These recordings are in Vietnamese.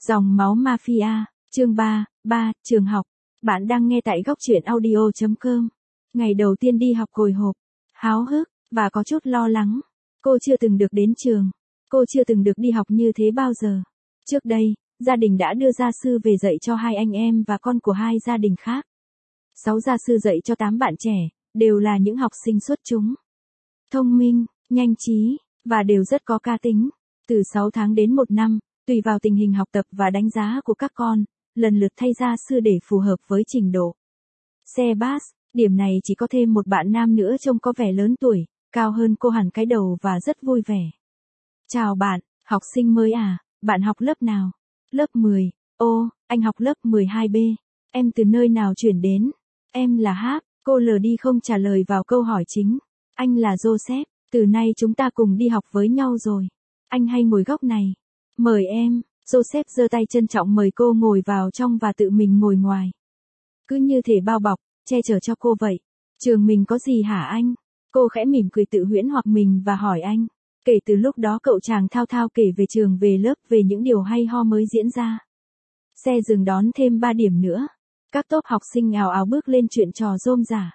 Dòng máu mafia, chương 3, trường học. Bạn đang nghe tại góc truyện audio.com. Ngày đầu tiên đi học hồi hộp, háo hức, và có chút lo lắng. Cô chưa từng được đến trường. Cô chưa từng được đi học như thế bao giờ. Trước đây, gia đình đã đưa gia sư về dạy cho 2 anh em và con của 2 gia đình khác. 6 gia sư dạy cho 8 bạn trẻ, đều là những học sinh xuất chúng. Thông minh, nhanh trí, và đều rất có cá tính. Từ 6 tháng đến 1 năm, tùy vào tình hình học tập và đánh giá của các con, lần lượt thay gia sư để phù hợp với trình độ. Sebas, điểm này chỉ có thêm một bạn nam nữa trông có vẻ lớn tuổi, cao hơn cô hẳn cái đầu và rất vui vẻ. Chào bạn, học sinh mới à, bạn học lớp nào? Lớp 10, ô, anh học lớp 12B, em từ nơi nào chuyển đến? Em là Háp, cô lờ đi không trả lời vào câu hỏi chính. Anh là Joseph, từ nay chúng ta cùng đi học với nhau rồi. Anh hay ngồi góc này. Mời em, Joseph giơ tay trân trọng mời cô ngồi vào trong và tự mình ngồi ngoài. Cứ như thể bao bọc, che chở cho cô vậy. Trường mình có gì hả anh? Cô khẽ mỉm cười tự huyễn hoặc mình và hỏi anh. Kể từ lúc đó cậu chàng thao thao kể về trường về lớp về những điều hay ho mới diễn ra. Xe dừng đón thêm 3 điểm nữa. Các tốp học sinh ào ào bước lên chuyện trò rôm rả.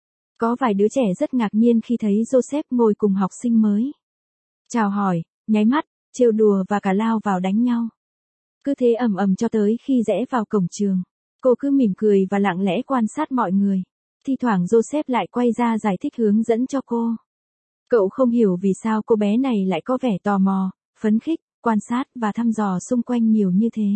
Có vài đứa trẻ rất ngạc nhiên khi thấy Joseph ngồi cùng học sinh mới. Chào hỏi, nháy mắt, trêu đùa và cả lao vào đánh nhau. Cứ thế ầm ầm cho tới khi rẽ vào cổng trường. Cô cứ mỉm cười và lặng lẽ quan sát mọi người. Thi thoảng Joseph lại quay ra giải thích hướng dẫn cho cô. Cậu không hiểu vì sao cô bé này lại có vẻ tò mò, phấn khích, quan sát và thăm dò xung quanh nhiều như thế.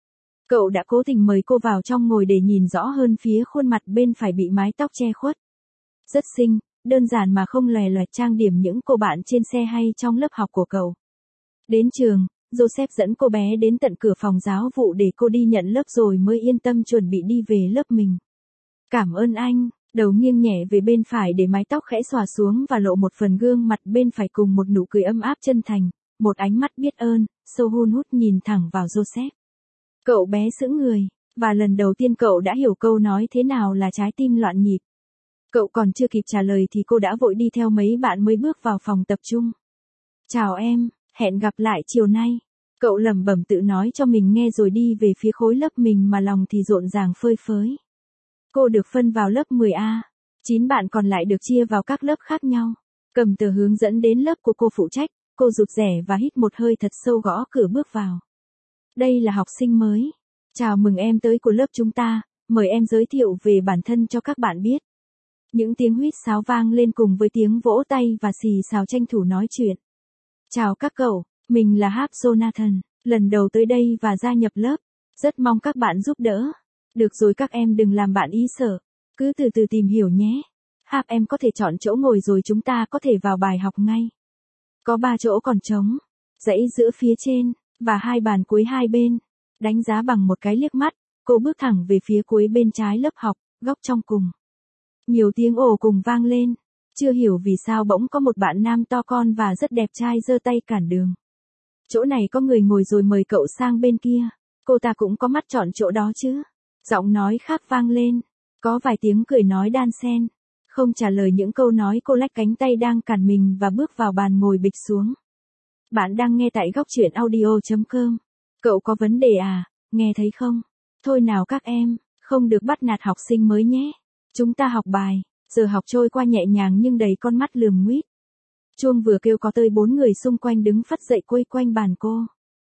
Cậu đã cố tình mời cô vào trong ngồi để nhìn rõ hơn phía khuôn mặt bên phải bị mái tóc che khuất. Rất xinh, đơn giản mà không lòe loẹt trang điểm những cô bạn trên xe hay trong lớp học của cậu. Đến trường, Joseph dẫn cô bé đến tận cửa phòng giáo vụ để cô đi nhận lớp rồi mới yên tâm chuẩn bị đi về lớp mình. Cảm ơn anh, đầu nghiêng nhẹ về bên phải để mái tóc khẽ xòa xuống và lộ một phần gương mặt bên phải cùng một nụ cười ấm áp chân thành, một ánh mắt biết ơn, sâu hun hút nhìn thẳng vào Joseph. Cậu bé sững người, và lần đầu tiên cậu đã hiểu câu nói thế nào là trái tim loạn nhịp. Cậu còn chưa kịp trả lời thì cô đã vội đi theo mấy bạn mới bước vào phòng tập trung. Chào em, hẹn gặp lại chiều nay. Cậu lẩm bẩm tự nói cho mình nghe rồi đi về phía khối lớp mình mà lòng thì rộn ràng phơi phới. Cô được phân vào lớp 10A. 9 bạn còn lại được chia vào các lớp khác nhau. Cầm tờ hướng dẫn đến lớp của cô phụ trách, cô rụt rè và hít một hơi thật sâu gõ cửa bước vào. Đây là học sinh mới. Chào mừng em tới của lớp chúng ta, mời em giới thiệu về bản thân cho các bạn biết. Những tiếng huýt sáo vang lên cùng với tiếng vỗ tay và xì xào tranh thủ nói chuyện. Chào các cậu, mình là Háp Jonathan, lần đầu tới đây và gia nhập lớp. Rất mong các bạn giúp đỡ. Được rồi các em đừng làm bạn ý sợ. Cứ từ từ tìm hiểu nhé. Háp em có thể chọn chỗ ngồi rồi chúng ta có thể vào bài học ngay. Có 3 chỗ còn trống. Dãy giữa phía trên, và 2 bàn cuối hai bên. Đánh giá bằng một cái liếc mắt, cô bước thẳng về phía cuối bên trái lớp học, góc trong cùng. Nhiều tiếng ồ cùng vang lên. Chưa hiểu vì sao bỗng có một bạn nam to con và rất đẹp trai giơ tay cản đường. Chỗ này có người ngồi rồi mời cậu sang bên kia. Cô ta cũng có mắt chọn chỗ đó chứ. Giọng nói khác vang lên. Có vài tiếng cười nói đan xen. Không trả lời những câu nói cô lách cánh tay đang cản mình và bước vào bàn ngồi bịch xuống. Bạn đang nghe tại góc truyện audio.com. Cậu có vấn đề à, nghe thấy không? Thôi nào các em, không được bắt nạt học sinh mới nhé. Chúng ta học bài. Giờ học trôi qua nhẹ nhàng nhưng đầy con mắt lườm nguýt. Chuông vừa kêu có tới 4 người xung quanh đứng phắt dậy quây quanh bàn cô.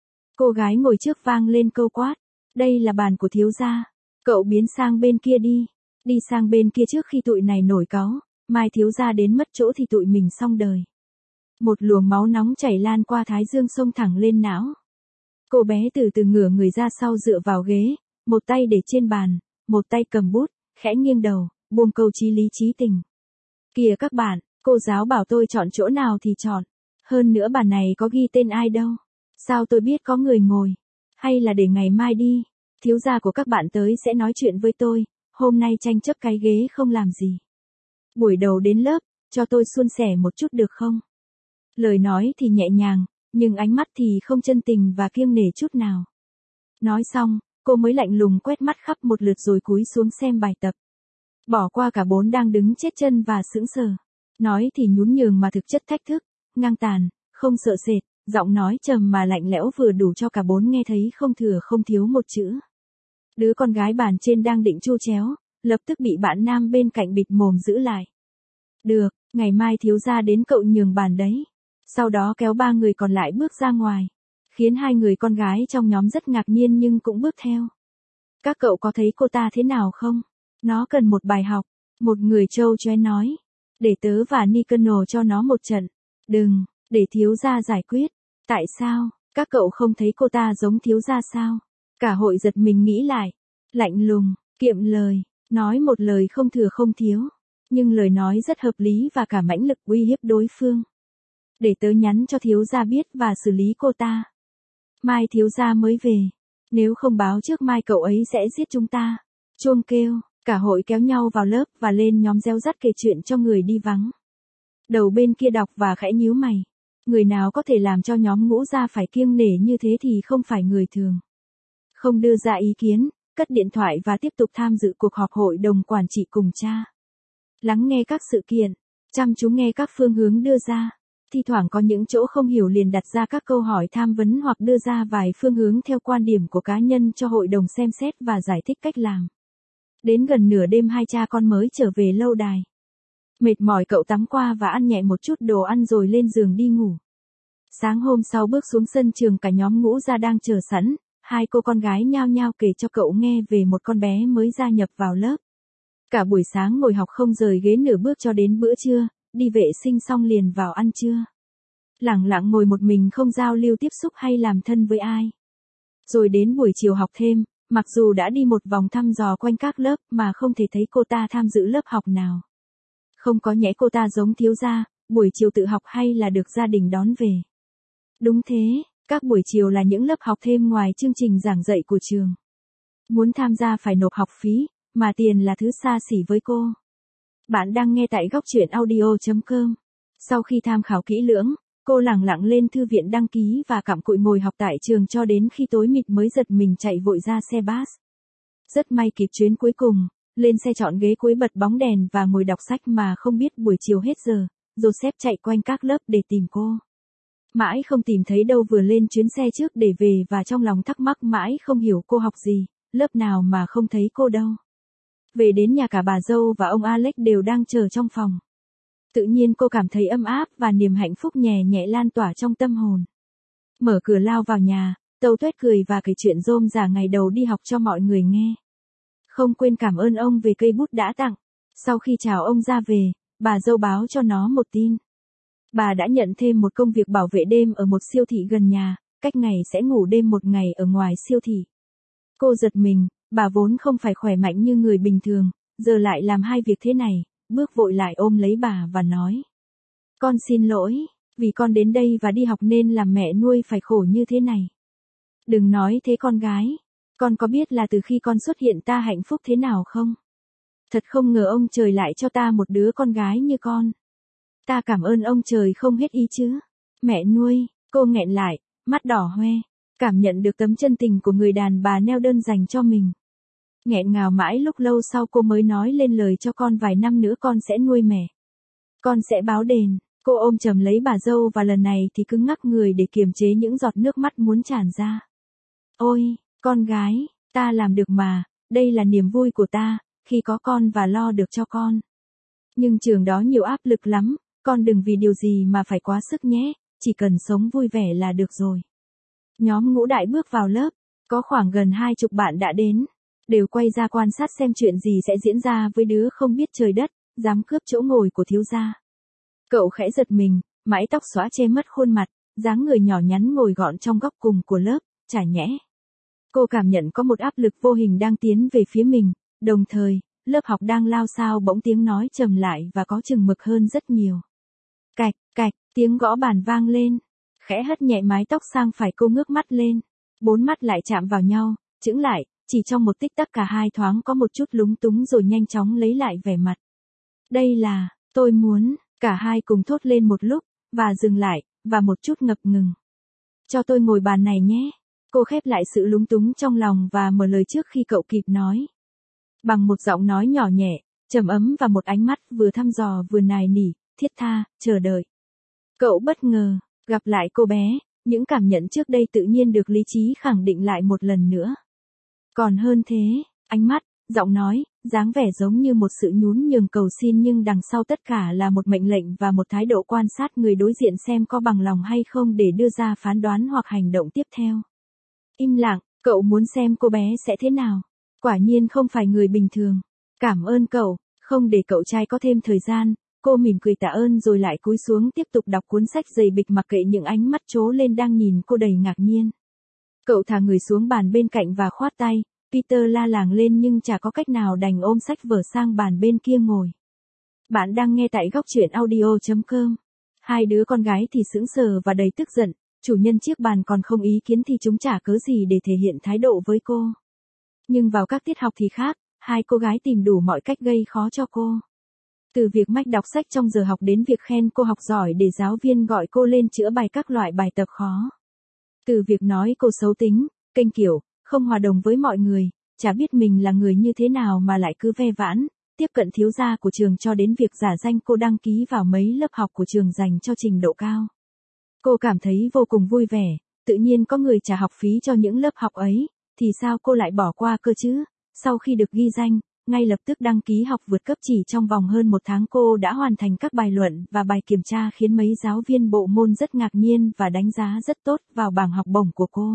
Cô gái ngồi trước vang lên câu quát. Đây là bàn của thiếu gia. Cậu biến sang bên kia đi. Đi sang bên kia trước khi tụi này nổi cáu. Mai thiếu gia đến mất chỗ thì tụi mình xong đời. Một luồng máu nóng chảy lan qua thái dương xông thẳng lên não. Cô bé từ từ ngửa người ra sau dựa vào ghế. Một tay để trên bàn. Một tay cầm bút, khẽ nghiêng đầu. Buông câu chí lý chí tình. Kìa các bạn, cô giáo bảo tôi chọn chỗ nào thì chọn. Hơn nữa bàn này có ghi tên ai đâu. Sao tôi biết có người ngồi? Hay là để ngày mai đi. Thiếu gia của các bạn tới sẽ nói chuyện với tôi. Hôm nay tranh chấp cái ghế không làm gì. Buổi đầu đến lớp, cho tôi suôn sẻ một chút được không? Lời nói thì nhẹ nhàng, nhưng ánh mắt thì không chân tình và kiêng nể chút nào. Nói xong, cô mới lạnh lùng quét mắt khắp một lượt rồi cúi xuống xem bài tập. Bỏ qua cả 4 đang đứng chết chân và sững sờ. Nói thì nhún nhường mà thực chất thách thức, ngang tàn, không sợ sệt, Giọng nói trầm mà lạnh lẽo vừa đủ cho cả bốn nghe thấy không thừa không thiếu một chữ. Đứa con gái bàn trên đang định chu chéo, lập tức bị bạn nam bên cạnh bịt mồm giữ lại. Được, ngày mai thiếu gia đến cậu nhường bàn đấy. Sau đó kéo ba người còn lại bước ra ngoài, khiến hai người con gái trong nhóm rất ngạc nhiên nhưng cũng bước theo. Các cậu có thấy cô ta thế nào không? Nó cần một bài học, một người trâu choé nói. Để tớ và Nicanor cho nó một trận. Đừng, để thiếu gia giải quyết. Tại sao, các cậu không thấy cô ta giống thiếu gia sao? Cả hội giật mình nghĩ lại. Lạnh lùng, kiệm lời, nói một lời không thừa không thiếu. Nhưng lời nói rất hợp lý và cả mãnh lực uy hiếp đối phương. Để tớ nhắn cho thiếu gia biết và xử lý cô ta. Mai thiếu gia mới về. Nếu không báo trước mai cậu ấy sẽ giết chúng ta. Chuông kêu, cả hội kéo nhau vào lớp và lên nhóm reo rắt kể chuyện cho người đi vắng. Đầu bên kia đọc và khẽ nhíu mày. Người nào có thể làm cho nhóm Ngũ Gia phải kiêng nể như thế thì không phải người thường. Không đưa ra ý kiến, cất điện thoại và tiếp tục tham dự cuộc họp hội đồng quản trị cùng cha. Lắng nghe các sự kiện, chăm chú nghe các phương hướng đưa ra. Thi thoảng có những chỗ không hiểu liền đặt ra các câu hỏi tham vấn hoặc đưa ra vài phương hướng theo quan điểm của cá nhân cho hội đồng xem xét và giải thích cách làm. Đến gần nửa đêm hai cha con mới trở về lâu đài. Mệt mỏi cậu tắm qua và ăn nhẹ một chút đồ ăn rồi lên giường đi ngủ. Sáng hôm sau bước xuống sân trường cả nhóm Ngũ Gia đang chờ sẵn, hai cô con gái nhao nhao kể cho cậu nghe về một con bé mới gia nhập vào lớp. Cả buổi sáng ngồi học không rời ghế nửa bước cho đến bữa trưa, đi vệ sinh xong liền vào ăn trưa. Lẳng lặng ngồi một mình không giao lưu tiếp xúc hay làm thân với ai. Rồi đến buổi chiều học thêm, mặc dù đã đi một vòng thăm dò quanh các lớp mà không thể thấy cô ta tham dự lớp học nào. Không có nhẽ cô ta giống thiếu gia, buổi chiều tự học hay là được gia đình đón về. Đúng thế, các buổi chiều là những lớp học thêm ngoài chương trình giảng dạy của trường. Muốn tham gia phải nộp học phí, mà tiền là thứ xa xỉ với cô. Bạn đang nghe tại góc truyện audio.com. Sau khi tham khảo kỹ lưỡng, cô lẳng lặng lên thư viện đăng ký và cặm cụi ngồi học tại trường cho đến khi tối mịt mới giật mình chạy vội ra xe bus. Rất may kịp chuyến cuối cùng, lên xe chọn ghế cuối bật bóng đèn và ngồi đọc sách mà không biết buổi chiều hết giờ, Joseph chạy quanh các lớp để tìm cô. Mãi không tìm thấy đâu vừa lên chuyến xe trước để về và trong lòng thắc mắc mãi không hiểu cô học gì, lớp nào mà không thấy cô đâu. Về đến nhà cả bà dâu và ông Alex đều đang chờ trong phòng. Tự nhiên cô cảm thấy ấm áp và niềm hạnh phúc nhẹ nhẹ lan tỏa trong tâm hồn. Mở cửa lao vào nhà, tâu tuét cười và kể chuyện rôm rả ngày đầu đi học cho mọi người nghe. Không quên cảm ơn ông về cây bút đã tặng. Sau khi chào ông ra về, bà dâu báo cho nó một tin. Bà đã nhận thêm một công việc bảo vệ đêm ở một siêu thị gần nhà, cách ngày sẽ ngủ đêm một ngày ở ngoài siêu thị. Cô giật mình, bà vốn không phải khỏe mạnh như người bình thường, giờ lại làm hai việc thế này, bước vội lại ôm lấy bà và nói. Con xin lỗi, vì con đến đây và đi học nên làm mẹ nuôi phải khổ như thế này. Đừng nói thế con gái, con có biết là từ khi con xuất hiện ta hạnh phúc thế nào không? Thật không ngờ ông trời lại cho ta một đứa con gái như con. Ta cảm ơn ông trời không hết ý chứ. Mẹ nuôi, cô nghẹn lại, mắt đỏ hoe, cảm nhận được tấm chân tình của người đàn bà neo đơn dành cho mình. Nghẹn ngào mãi lúc lâu sau cô mới nói lên lời cho con vài năm nữa con sẽ nuôi mẹ. Con sẽ báo đền. Cô ôm chầm lấy bà dâu và lần này thì cứng ngắc người để kiềm chế những giọt nước mắt muốn tràn ra. Ôi, con gái, ta làm được mà, đây là niềm vui của ta, khi có con và lo được cho con. Nhưng trường đó nhiều áp lực lắm, con đừng vì điều gì mà phải quá sức nhé, chỉ cần sống vui vẻ là được rồi. Nhóm Ngũ Đại bước vào lớp, có khoảng gần 20 bạn đã đến, đều quay ra quan sát xem chuyện gì sẽ diễn ra với đứa không biết trời đất, dám cướp chỗ ngồi của thiếu gia. Cậu khẽ giật mình, mái tóc xõa che mất khuôn mặt, dáng người nhỏ nhắn ngồi gọn trong góc cùng của lớp, chả nhẽ. Cô cảm nhận có một áp lực vô hình đang tiến về phía mình, đồng thời, lớp học đang lao sao bỗng tiếng nói trầm lại và có chừng mực hơn rất nhiều. Cạch, cạch, tiếng gõ bàn vang lên. Khẽ hất nhẹ mái tóc sang phải cô ngước mắt lên. Bốn mắt lại chạm vào nhau, chững lại, chỉ trong một tích tắc cả hai thoáng có một chút lúng túng rồi nhanh chóng lấy lại vẻ mặt. Đây là, tôi muốn, cả hai cùng thốt lên một lúc, và dừng lại, và một chút ngập ngừng. Cho tôi ngồi bàn này nhé. Cô khép lại sự lúng túng trong lòng và mở lời trước khi cậu kịp nói. Bằng một giọng nói nhỏ nhẹ, trầm ấm và một ánh mắt vừa thăm dò vừa nài nỉ, thiết tha, chờ đợi. Cậu bất ngờ, gặp lại cô bé, Những cảm nhận trước đây tự nhiên được lý trí khẳng định lại một lần nữa. Còn hơn thế, ánh mắt, giọng nói, dáng vẻ giống như một sự nhún nhường cầu xin nhưng đằng sau tất cả là một mệnh lệnh và một thái độ quan sát người đối diện xem có bằng lòng hay không để đưa ra phán đoán hoặc hành động tiếp theo. Im lặng, cậu muốn xem cô bé sẽ thế nào. Quả nhiên không phải người bình thường. Cảm ơn cậu, không để cậu trai có thêm thời gian. Cô mỉm cười tạ ơn rồi lại cúi xuống tiếp tục đọc cuốn sách dày bịch mặc kệ những ánh mắt trố lên đang nhìn cô đầy ngạc nhiên. Cậu thả người xuống bàn bên cạnh và khoát tay. Peter la làng lên nhưng chả có cách nào đành ôm sách vở sang bàn bên kia ngồi. Bạn đang nghe tại góc truyện audio.com. Hai đứa con gái thì sững sờ và đầy tức giận. Chủ nhân chiếc bàn còn không ý kiến thì chúng chả cớ gì để thể hiện thái độ với cô. Nhưng vào các tiết học thì khác, hai cô gái tìm đủ mọi cách gây khó cho cô. Từ việc mách đọc sách trong giờ học đến việc khen cô học giỏi để giáo viên gọi cô lên chữa bài các loại bài tập khó. Từ việc nói cô xấu tính, kênh kiểu, không hòa đồng với mọi người, chả biết mình là người như thế nào mà lại cứ ve vãn, tiếp cận thiếu gia của trường cho đến việc giả danh cô đăng ký vào mấy lớp học của trường dành cho trình độ cao. Cô cảm thấy vô cùng vui vẻ, tự nhiên có người trả học phí cho những lớp học ấy, thì sao cô lại bỏ qua cơ chứ? Sau khi được ghi danh, ngay lập tức đăng ký học vượt cấp chỉ trong vòng hơn một tháng cô đã hoàn thành các bài luận và bài kiểm tra khiến mấy giáo viên bộ môn rất ngạc nhiên và đánh giá rất tốt vào bảng học bổng của cô.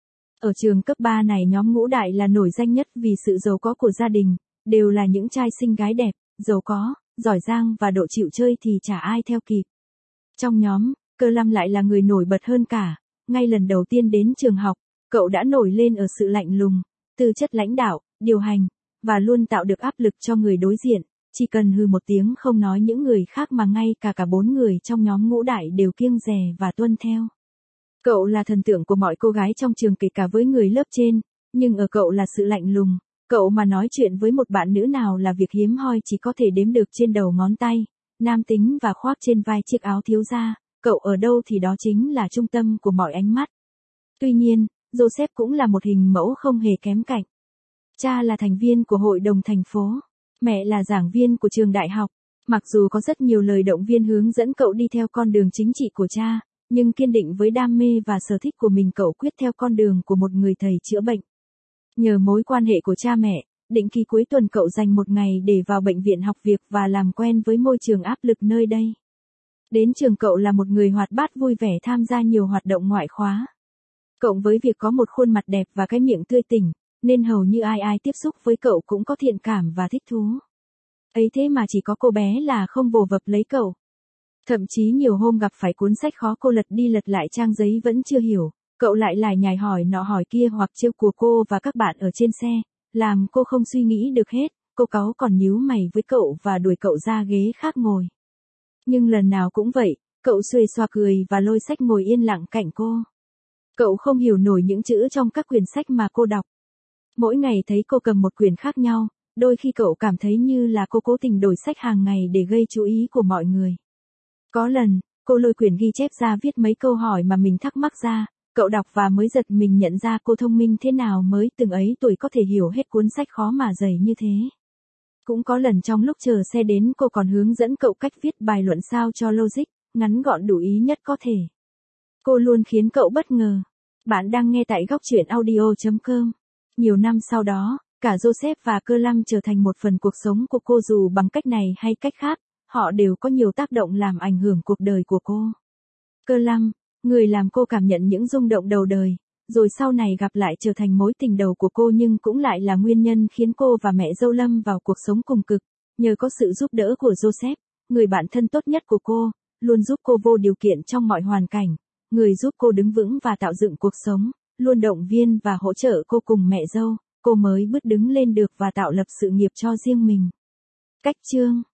Ở trường cấp 3 này nhóm ngũ đại là nổi danh nhất vì sự giàu có của gia đình, đều là những trai xinh gái đẹp, giàu có, giỏi giang và độ chịu chơi thì chả ai theo kịp. Trong nhóm, Cơ Lâm lại là người nổi bật hơn cả, ngay lần đầu tiên đến trường học, cậu đã nổi lên ở sự lạnh lùng, tư chất lãnh đạo, điều hành, và luôn tạo được áp lực cho người đối diện, chỉ cần hừ một tiếng không nói những người khác mà ngay cả 4 người trong nhóm ngũ đại đều kiêng dè và tuân theo. Cậu là thần tượng của mọi cô gái trong trường kể cả với người lớp trên, nhưng ở cậu là sự lạnh lùng, cậu mà nói chuyện với một bạn nữ nào là việc hiếm hoi chỉ có thể đếm được trên đầu ngón tay, nam tính và khoác trên vai chiếc áo thiếu gia, cậu ở đâu thì đó chính là trung tâm của mọi ánh mắt. Tuy nhiên, Joseph cũng là một hình mẫu không hề kém cạnh. Cha là thành viên của hội đồng thành phố, mẹ là giảng viên của trường đại học, mặc dù có rất nhiều lời động viên hướng dẫn cậu đi theo con đường chính trị của cha, nhưng kiên định với đam mê và sở thích của mình cậu quyết theo con đường của một người thầy chữa bệnh. Nhờ mối quan hệ của cha mẹ, định kỳ cuối tuần cậu dành một ngày để vào bệnh viện học việc và làm quen với môi trường áp lực nơi đây. Đến trường cậu là một người hoạt bát vui vẻ tham gia nhiều hoạt động ngoại khóa. Cộng với việc có một khuôn mặt đẹp và cái miệng tươi tỉnh, nên hầu như ai tiếp xúc với cậu cũng có thiện cảm và thích thú. Ấy thế mà chỉ có cô bé là không vồ vập lấy cậu. Thậm chí nhiều hôm gặp phải cuốn sách khó cô lật đi lật lại trang giấy vẫn chưa hiểu, cậu lại lải nhải hỏi nọ hỏi kia hoặc trêu của cô và các bạn ở trên xe, làm cô không suy nghĩ được hết, cô cáu còn nhíu mày với cậu và đuổi cậu ra ghế khác ngồi. Nhưng lần nào cũng vậy, cậu xuề xoa cười và lôi sách ngồi yên lặng cạnh cô. Cậu không hiểu nổi những chữ trong các quyển sách mà cô đọc. Mỗi ngày thấy cô cầm một quyển khác nhau, đôi khi cậu cảm thấy như là cô cố tình đổi sách hàng ngày để gây chú ý của mọi người. Có lần, cô lôi quyển ghi chép ra viết mấy câu hỏi mà mình thắc mắc ra, cậu đọc và mới giật mình nhận ra cô thông minh thế nào mới từng ấy tuổi có thể hiểu hết cuốn sách khó mà dày như thế. Cũng có lần trong lúc chờ xe đến cô còn hướng dẫn cậu cách viết bài luận sao cho logic, ngắn gọn đủ ý nhất có thể. Cô luôn khiến cậu bất ngờ. Bạn đang nghe tại góc truyện audio.com. Nhiều năm sau đó, cả Joseph và Cơ Lâm trở thành một phần cuộc sống của cô dù bằng cách này hay cách khác, họ đều có nhiều tác động làm ảnh hưởng cuộc đời của cô. Cơ Lâm, người làm cô cảm nhận những rung động đầu đời, rồi sau này gặp lại trở thành mối tình đầu của cô nhưng cũng lại là nguyên nhân khiến cô và mẹ dâu lâm vào cuộc sống cùng cực, nhờ có sự giúp đỡ của Joseph, người bạn thân tốt nhất của cô, luôn giúp cô vô điều kiện trong mọi hoàn cảnh, người giúp cô đứng vững và tạo dựng cuộc sống, luôn động viên và hỗ trợ cô cùng mẹ dâu, cô mới bước đứng lên được và tạo lập sự nghiệp cho riêng mình. Cách chương